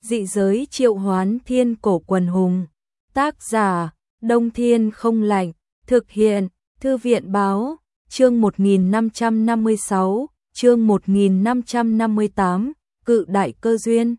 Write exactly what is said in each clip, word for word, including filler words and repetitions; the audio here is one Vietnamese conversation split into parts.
Dị giới triệu hoán thiên cổ quần hùng. Tác giả, Đông Thiên không lạnh. Thực hiện, Thư viện báo, chương một nghìn năm trăm năm mươi sáu, chương một nghìn năm trăm năm mươi tám, cự đại cơ duyên.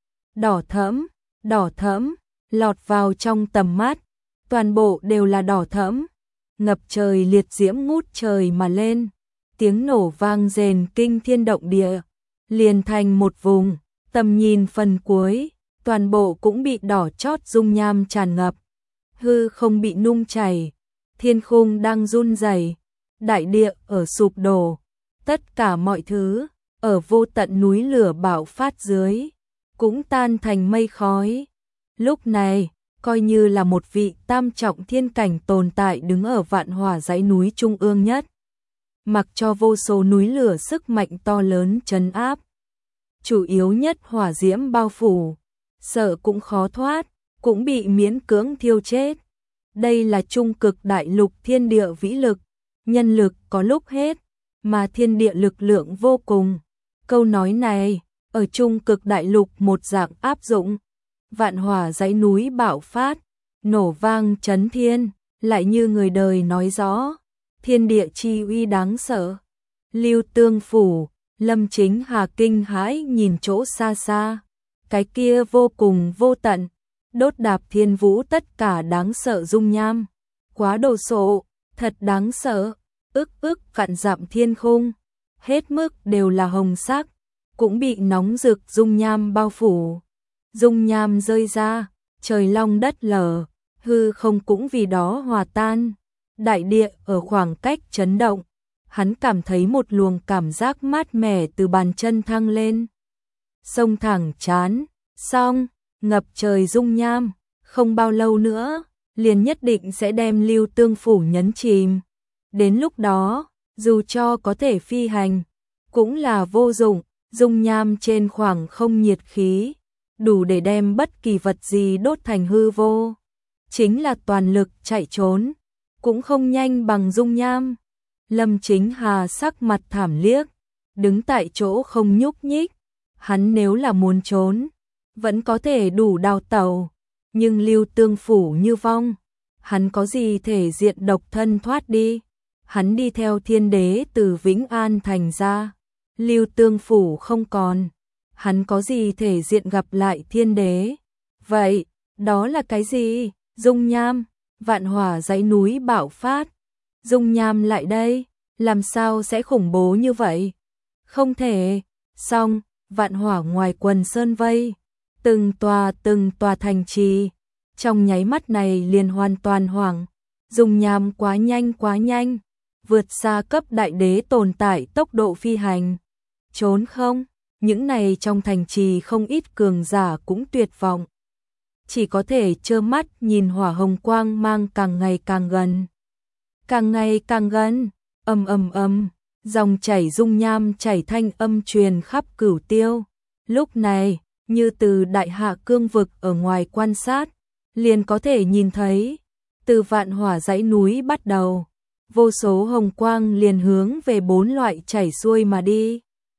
Đỏ thẫm, đỏ thẫm, lọt vào trong tầm mắt, toàn bộ đều là đỏ thẫm, ngập trời liệt diễm ngút trời mà lên, tiếng nổ vang rền kinh thiên động địa, liền thành một vùng, tầm nhìn phần cuối, toàn bộ cũng bị đỏ chót dung nham tràn ngập, hư không bị nung chảy, thiên khung đang run rẩy, đại địa ở sụp đổ, tất cả mọi thứ ở vô tận núi lửa bạo phát dưới cũng tan thành mây khói. Lúc này, coi như là một vị tam trọng thiên cảnh tồn tại đứng ở vạn hỏa dãy núi trung ương nhất, mặc cho vô số núi lửa sức mạnh to lớn trấn áp, chủ yếu nhất hỏa diễm bao phủ, sợ cũng khó thoát, cũng bị miễn cưỡng thiêu chết. Đây là trung cực đại lục thiên địa vĩ lực, nhân lực có lúc hết, mà thiên địa lực lượng vô cùng. Câu nói này, ở trung cực đại lục một dạng áp dụng, vạn hỏa dãy núi bạo phát, nổ vang chấn thiên, lại như người đời nói rõ, thiên địa chi uy đáng sợ. Lưu Tương phủ, Lâm Chính Hà kinh hãi nhìn chỗ xa xa, cái kia vô cùng vô tận, đốt đạp thiên vũ tất cả đáng sợ dung nham, quá đồ sộ, thật đáng sợ, ức ức vạn dặm thiên khung, hết mức đều là hồng sắc, cũng bị nóng rực dung nham bao phủ. Dung nham rơi ra, trời long đất lở, hư không cũng vì đó hòa tan. Đại địa ở khoảng cách chấn động, hắn cảm thấy một luồng cảm giác mát mẻ từ bàn chân thăng lên. Sông thẳng chán, xong, ngập trời dung nham, không bao lâu nữa, liền nhất định sẽ đem Lưu Tương phủ nhấn chìm. Đến lúc đó, dù cho có thể phi hành, cũng là vô dụng, dung nham trên khoảng không nhiệt khí, đủ để đem bất kỳ vật gì đốt thành hư vô. Chính là toàn lực chạy trốn, cũng không nhanh bằng dung nham. Lâm Chính Hà sắc mặt thảm liếc, đứng tại chỗ không nhúc nhích. Hắn nếu là muốn trốn, vẫn có thể đủ đào tẩu, nhưng Lưu Tương phủ như vong, hắn có gì thể diện độc thân thoát đi. Hắn đi theo thiên đế từ Vĩnh An thành ra, Lưu Tương phủ không còn, hắn có gì thể diện gặp lại thiên đế. Vậy, đó là cái gì? Dung nham, vạn hỏa dãy núi bạo phát. Dung nham lại đây, làm sao sẽ khủng bố như vậy? Không thể. Xong, vạn hỏa ngoài quần sơn vây, từng tòa từng tòa thành trì, trong nháy mắt này liền hoàn toàn hoảng. Dung nham quá nhanh quá nhanh, vượt xa cấp đại đế tồn tại tốc độ phi hành. Trốn không? Những này trong thành trì không ít cường giả cũng tuyệt vọng, chỉ có thể trơ mắt nhìn hỏa hồng quang mang càng ngày càng gần. Càng ngày càng gần, ầm ầm ầm, dòng chảy dung nham chảy thanh âm truyền khắp cửu tiêu. Lúc này, như từ đại hạ cương vực ở ngoài quan sát, liền có thể nhìn thấy, từ vạn hỏa dãy núi bắt đầu, vô số hồng quang liền hướng về bốn loại chảy xuôi mà đi.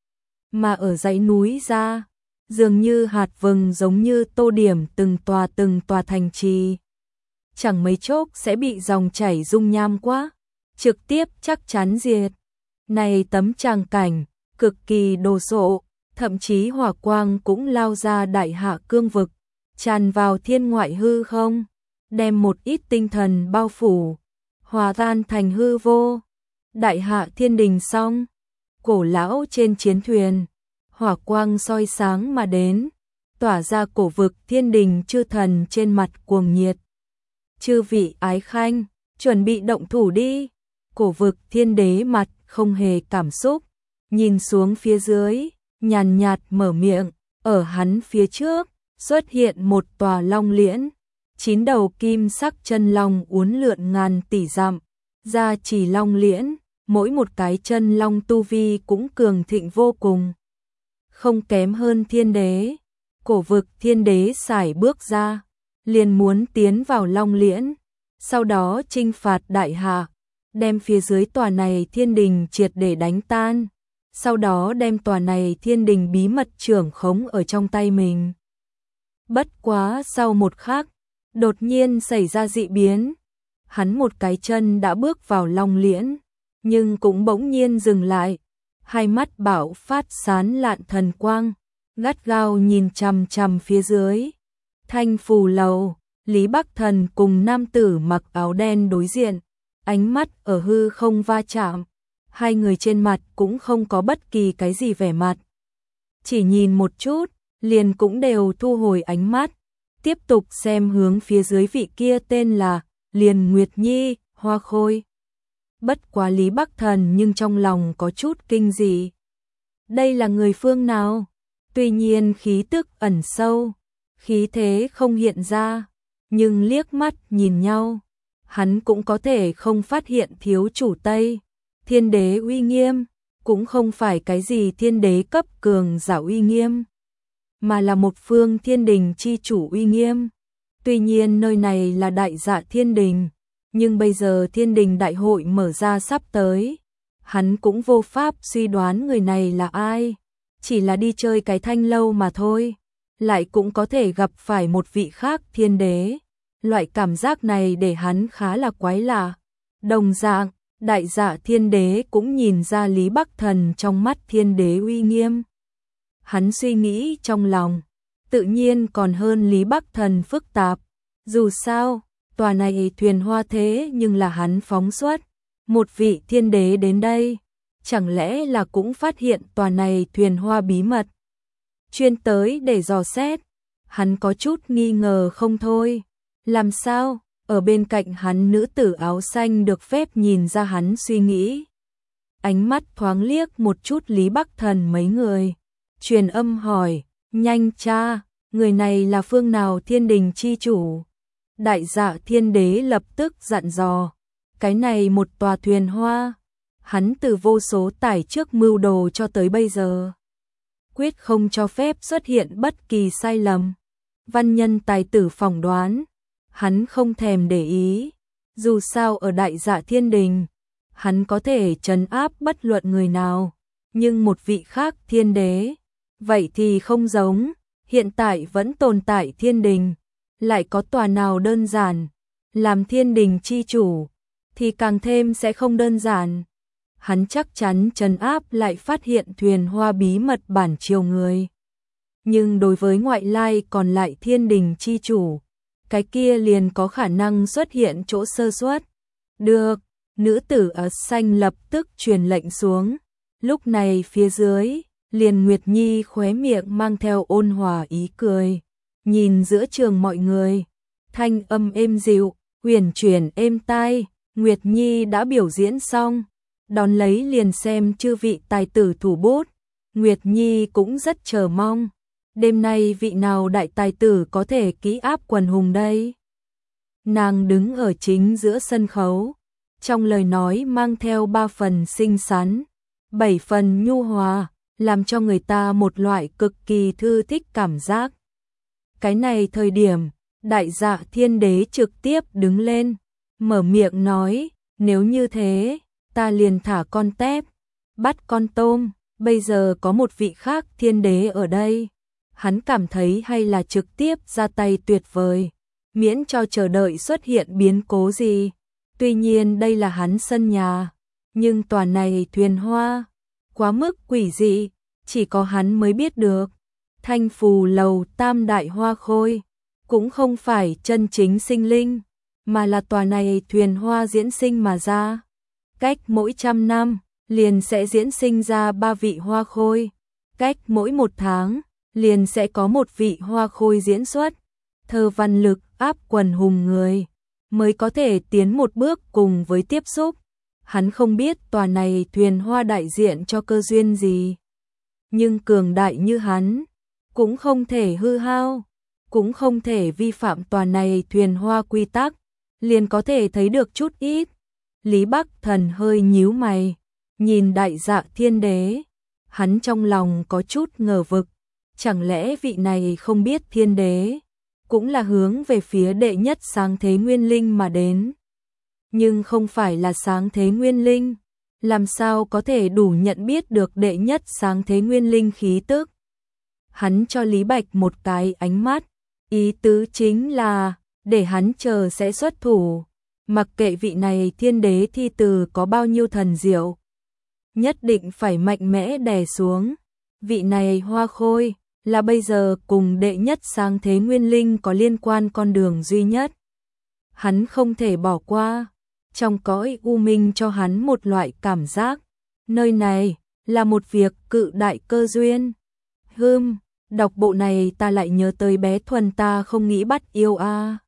Mà ở dãy núi ra, dường như hạt vừng giống như tô điểm từng tòa từng tòa thành trì. Chẳng mấy chốc sẽ bị dòng chảy dung nham quá, trực tiếp chắc chắn diệt. Này tấm tràng cảnh, cực kỳ đồ sộ, thậm chí hỏa quang cũng lao ra đại hạ cương vực, tràn vào thiên ngoại hư không, đem một ít tinh thần bao phủ, hòa tan thành hư vô. Đại hạ thiên đình xong, cổ lão trên chiến thuyền, hỏa quang soi sáng mà đến, tỏa ra cổ vực thiên đình chư thần trên mặt cuồng nhiệt. Chư vị ái khanh, chuẩn bị động thủ đi. Cổ vực thiên đế mặt không hề cảm xúc, nhìn xuống phía dưới, nhàn nhạt mở miệng, ở hắn phía trước, xuất hiện một tòa long liễn, chín đầu kim sắc chân long uốn lượn ngàn tỷ dặm, ra chỉ long liễn, mỗi một cái chân long tu vi cũng cường thịnh vô cùng, không kém hơn thiên đế. Cổ vực thiên đế sải bước ra, liền muốn tiến vào long liễn, sau đó chinh phạt đại hạ, đem phía dưới tòa này thiên đình triệt để đánh tan, sau đó đem tòa này thiên đình bí mật trưởng khống ở trong tay mình. Bất quá sau một khắc, đột nhiên xảy ra dị biến. Hắn một cái chân đã bước vào Long Liễn, nhưng cũng bỗng nhiên dừng lại, hai mắt bạo phát sán lạn thần quang, gắt gao nhìn chằm chằm phía dưới. Thanh Phù Lầu, Lý Bắc Thần cùng nam tử mặc áo đen đối diện, ánh mắt ở hư không va chạm, hai người trên mặt cũng không có bất kỳ cái gì vẻ mặt. Chỉ nhìn một chút, liền cũng đều thu hồi ánh mắt, tiếp tục xem hướng phía dưới vị kia tên là Liền Nguyệt Nhi, Hoa Khôi. Bất quá Lý Bắc Thần nhưng trong lòng có chút kinh dị. Đây là người phương nào? Tuy nhiên khí tức ẩn sâu, khí thế không hiện ra, nhưng liếc mắt nhìn nhau, hắn cũng có thể không phát hiện thiếu chủ Tây Thiên Đế uy nghiêm, cũng không phải cái gì thiên đế cấp cường giả uy nghiêm, mà là một phương thiên đình chi chủ uy nghiêm. Tuy nhiên nơi này là Đại Dạ Thiên Đình, nhưng bây giờ thiên đình đại hội mở ra sắp tới, hắn cũng vô pháp suy đoán người này là ai, chỉ là đi chơi cái thanh lâu mà thôi, lại cũng có thể gặp phải một vị khác thiên đế. Loại cảm giác này để hắn khá là quái lạ. Đồng dạng, Đại Dạ Thiên Đế cũng nhìn ra Lý Bắc Thần trong mắt thiên đế uy nghiêm. Hắn suy nghĩ trong lòng, tự nhiên còn hơn Lý Bắc Thần phức tạp. Dù sao, tòa này thuyền hoa thế nhưng là hắn phóng xuất. Một vị thiên đế đến đây, chẳng lẽ là cũng phát hiện tòa này thuyền hoa bí mật, chuyên tới để dò xét. Hắn có chút nghi ngờ không thôi. Làm sao? Ở bên cạnh hắn nữ tử áo xanh được phép nhìn ra hắn suy nghĩ. Ánh mắt thoáng liếc một chút Lý Bắc Thần mấy người. Truyền âm hỏi, nhanh cha, người này là phương nào thiên đình chi chủ? Đại Dạ Thiên Đế lập tức dặn dò, cái này một tòa thuyền hoa, hắn từ vô số tải trước mưu đồ cho tới bây giờ, quyết không cho phép xuất hiện bất kỳ sai lầm. Văn nhân tài tử phỏng đoán, hắn không thèm để ý, dù sao ở Đại Dạ Thiên Đình, hắn có thể trấn áp bất luận người nào, nhưng một vị khác thiên đế, vậy thì không giống, hiện tại vẫn tồn tại thiên đình, lại có tòa nào đơn giản, làm thiên đình chi chủ, thì càng thêm sẽ không đơn giản. Hắn chắc chắn trấn áp lại phát hiện thuyền hoa bí mật bản triều người. Nhưng đối với ngoại lai còn lại thiên đình chi chủ, cái kia liền có khả năng xuất hiện chỗ sơ suất. Được, nữ tử áo xanh lập tức truyền lệnh xuống. Lúc này phía dưới, Liền Nguyệt Nhi khóe miệng mang theo ôn hòa ý cười, nhìn giữa trường mọi người, thanh âm êm dịu, huyền chuyển êm tai. Nguyệt Nhi đã biểu diễn xong, đón lấy liền xem chư vị tài tử thủ bút. Nguyệt Nhi cũng rất chờ mong, đêm nay vị nào đại tài tử có thể ký áp quần hùng đây? Nàng đứng ở chính giữa sân khấu, trong lời nói mang theo ba phần xinh xắn, bảy phần nhu hòa, làm cho người ta một loại cực kỳ thư thích cảm giác. Cái này thời điểm, Đại Dạ Thiên Đế trực tiếp đứng lên, mở miệng nói, nếu như thế, ta liền thả con tép, bắt con tôm, bây giờ có một vị khác thiên đế ở đây. Hắn cảm thấy hay là trực tiếp ra tay tuyệt vời, miễn cho chờ đợi xuất hiện biến cố gì. Tuy nhiên đây là hắn sân nhà, nhưng tòa này thuyền hoa, quá mức quỷ dị, chỉ có hắn mới biết được. Thanh Phù Lầu tam đại hoa khôi, cũng không phải chân chính sinh linh, mà là tòa này thuyền hoa diễn sinh mà ra. Cách mỗi trăm năm, liền sẽ diễn sinh ra ba vị hoa khôi. Cách mỗi một tháng, liền sẽ có một vị hoa khôi diễn xuất. Thơ văn lực áp quần hùng người, mới có thể tiến một bước cùng với tiếp xúc. Hắn không biết tòa này thuyền hoa đại diện cho cơ duyên gì. Nhưng cường đại như hắn, cũng không thể hư hao, cũng không thể vi phạm tòa này thuyền hoa quy tắc, liền có thể thấy được chút ít. Lý Bắc Thần hơi nhíu mày, nhìn Đại Dạ Thiên Đế, hắn trong lòng có chút ngờ vực, chẳng lẽ vị này không biết thiên đế, cũng là hướng về phía đệ nhất sáng thế nguyên linh mà đến. Nhưng không phải là sáng thế nguyên linh, làm sao có thể đủ nhận biết được đệ nhất sáng thế nguyên linh khí tức. Hắn cho Lý Bạch một cái ánh mắt, Ý tứ chính là, để hắn chờ sẽ xuất thủ, mặc kệ vị này thiên đế thi từ có bao nhiêu thần diệu. Nhất định phải mạnh mẽ đè xuống, vị này Hoa Khôi, là bây giờ cùng đệ nhất sáng thế nguyên linh có liên quan con đường duy nhất. Hắn không thể bỏ qua, trong cõi u minh cho hắn một loại cảm giác, nơi này là một việc cự đại cơ duyên. Hừm, đọc bộ này ta lại nhớ tới bé Thuần ta không nghĩ bắt yêu a. À.